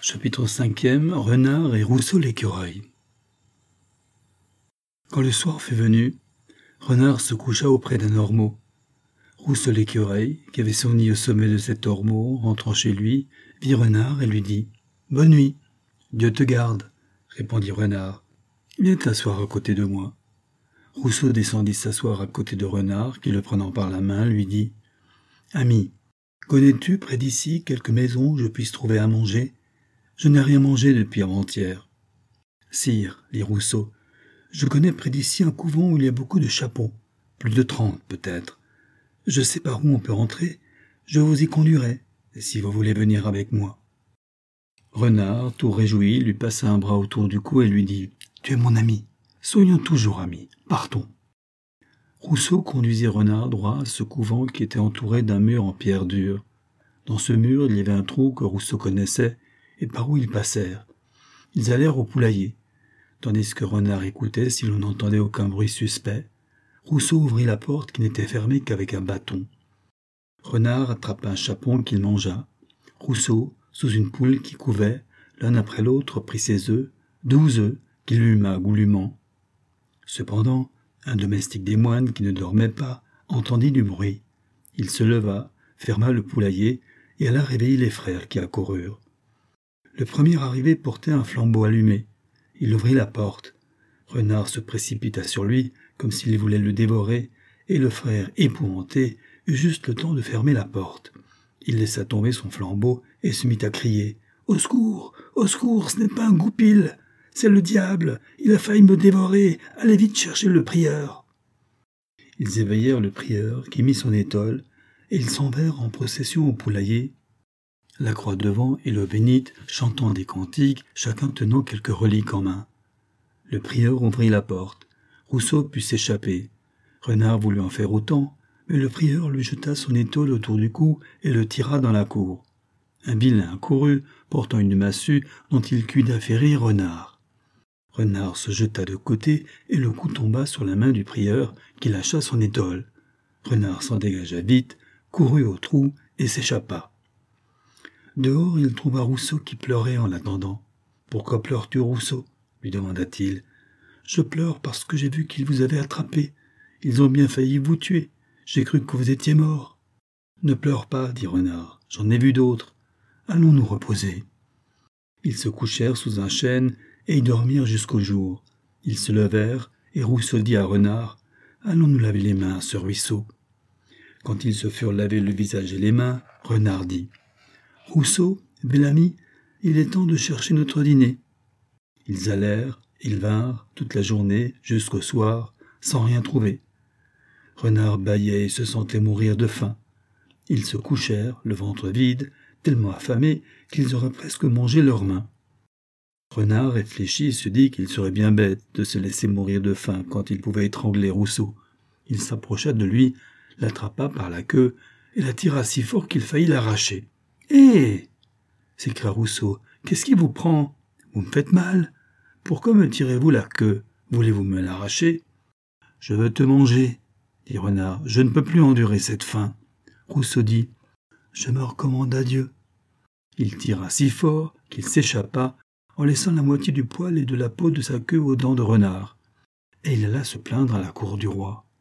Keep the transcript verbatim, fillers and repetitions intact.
Chapitre cinquième. Renard et Rousseau l'écureuil. Quand le soir fut venu, Renard se coucha auprès d'un ormeau. Rousseau l'écureuil, qui avait son nid au sommet de cet ormeau, rentrant chez lui, vit Renard et lui dit « Bonne nuit, Dieu te garde », répondit Renard. « Viens t'asseoir à côté de moi. » Rousseau descendit s'asseoir à côté de Renard, qui, le prenant par la main, lui dit « Ami, connais-tu près d'ici quelques maisons où je puisse trouver à manger ? Je n'ai rien mangé depuis avant-hier. »« Sire, dit Rousseau, je connais près d'ici un couvent où il y a beaucoup de chapons, plus de trente peut-être. Je sais par où on peut entrer, je vous y conduirai, si vous voulez venir avec moi. » Renard, tout réjoui, lui passa un bras autour du cou et lui dit « Tu es mon ami, soyons toujours amis, partons. » Rousseau conduisit Renard droit à ce couvent qui était entouré d'un mur en pierre dure. Dans ce mur, il y avait un trou que Rousseau connaissait, et par où ils passèrent. Ils allèrent au poulailler. Tandis que Renard écoutait si l'on n'entendait aucun bruit suspect, Rousseau ouvrit la porte qui n'était fermée qu'avec un bâton. Renard attrapa un chapon qu'il mangea. Rousseau, sous une poule qui couvait, l'un après l'autre prit ses œufs, douze œufs, qu'il huma goulûment. Cependant, un domestique des moines qui ne dormait pas entendit du bruit. Il se leva, ferma le poulailler et alla réveiller les frères qui accoururent. Le premier arrivé portait un flambeau allumé. Il ouvrit la porte. Renard se précipita sur lui, comme s'il voulait le dévorer, et le frère, épouvanté, eut juste le temps de fermer la porte. Il laissa tomber son flambeau et se mit à crier « Au secours! Au secours! Ce n'est pas un goupil! C'est le diable! Il a failli me dévorer! Allez vite chercher le prieur !» Ils éveillèrent le prieur, qui mit son étole, et ils s'en vinrent en procession au poulailler, la croix devant et l'eau bénite, chantant des cantiques, chacun tenant quelques reliques en main. Le prieur ouvrit la porte. Rousseau put s'échapper. Renard voulut en faire autant, mais le prieur lui jeta son étole autour du cou et le tira dans la cour. Un vilain courut, portant une massue dont il cuida férir Renard. Renard se jeta de côté et le coup tomba sur la main du prieur qui lâcha son étole. Renard s'en dégagea vite, courut au trou et s'échappa. Dehors, il trouva Rousseau qui pleurait en l'attendant. « Pourquoi pleures-tu, Rousseau ?» lui demanda-t-il. « Je pleure parce que j'ai vu qu'ils vous avaient attrapé. Ils ont bien failli vous tuer. J'ai cru que vous étiez mort. »« Ne pleure pas, dit Renard. J'en ai vu d'autres. Allons nous reposer. » Ils se couchèrent sous un chêne et y dormirent jusqu'au jour. Ils se levèrent et Rousseau dit à Renard « Allons nous laver les mains à ce ruisseau. » Quand ils se furent lavés le visage et les mains, Renard dit « Rousseau, bel ami, il est temps de chercher notre dîner. » Ils allèrent, ils vinrent, toute la journée, jusqu'au soir, sans rien trouver. Renard bâillait et se sentait mourir de faim. Ils se couchèrent, le ventre vide, tellement affamés qu'ils auraient presque mangé leurs mains. Renard réfléchit et se dit qu'il serait bien bête de se laisser mourir de faim quand il pouvait étrangler Rousseau. Il s'approcha de lui, l'attrapa par la queue et la tira si fort qu'il faillit l'arracher. « Hé !» s'écria Rousseau. « Qu'est-ce qui vous prend ? Vous me faites mal. Pourquoi me tirez-vous la queue ? Voulez-vous me l'arracher ?»« Je veux te manger, » dit Renard. « Je ne peux plus endurer cette faim. » Rousseau dit « Je me recommande à Dieu. » Il tira si fort qu'il s'échappa en laissant la moitié du poil et de la peau de sa queue aux dents de Renard. Et il alla se plaindre à la cour du roi.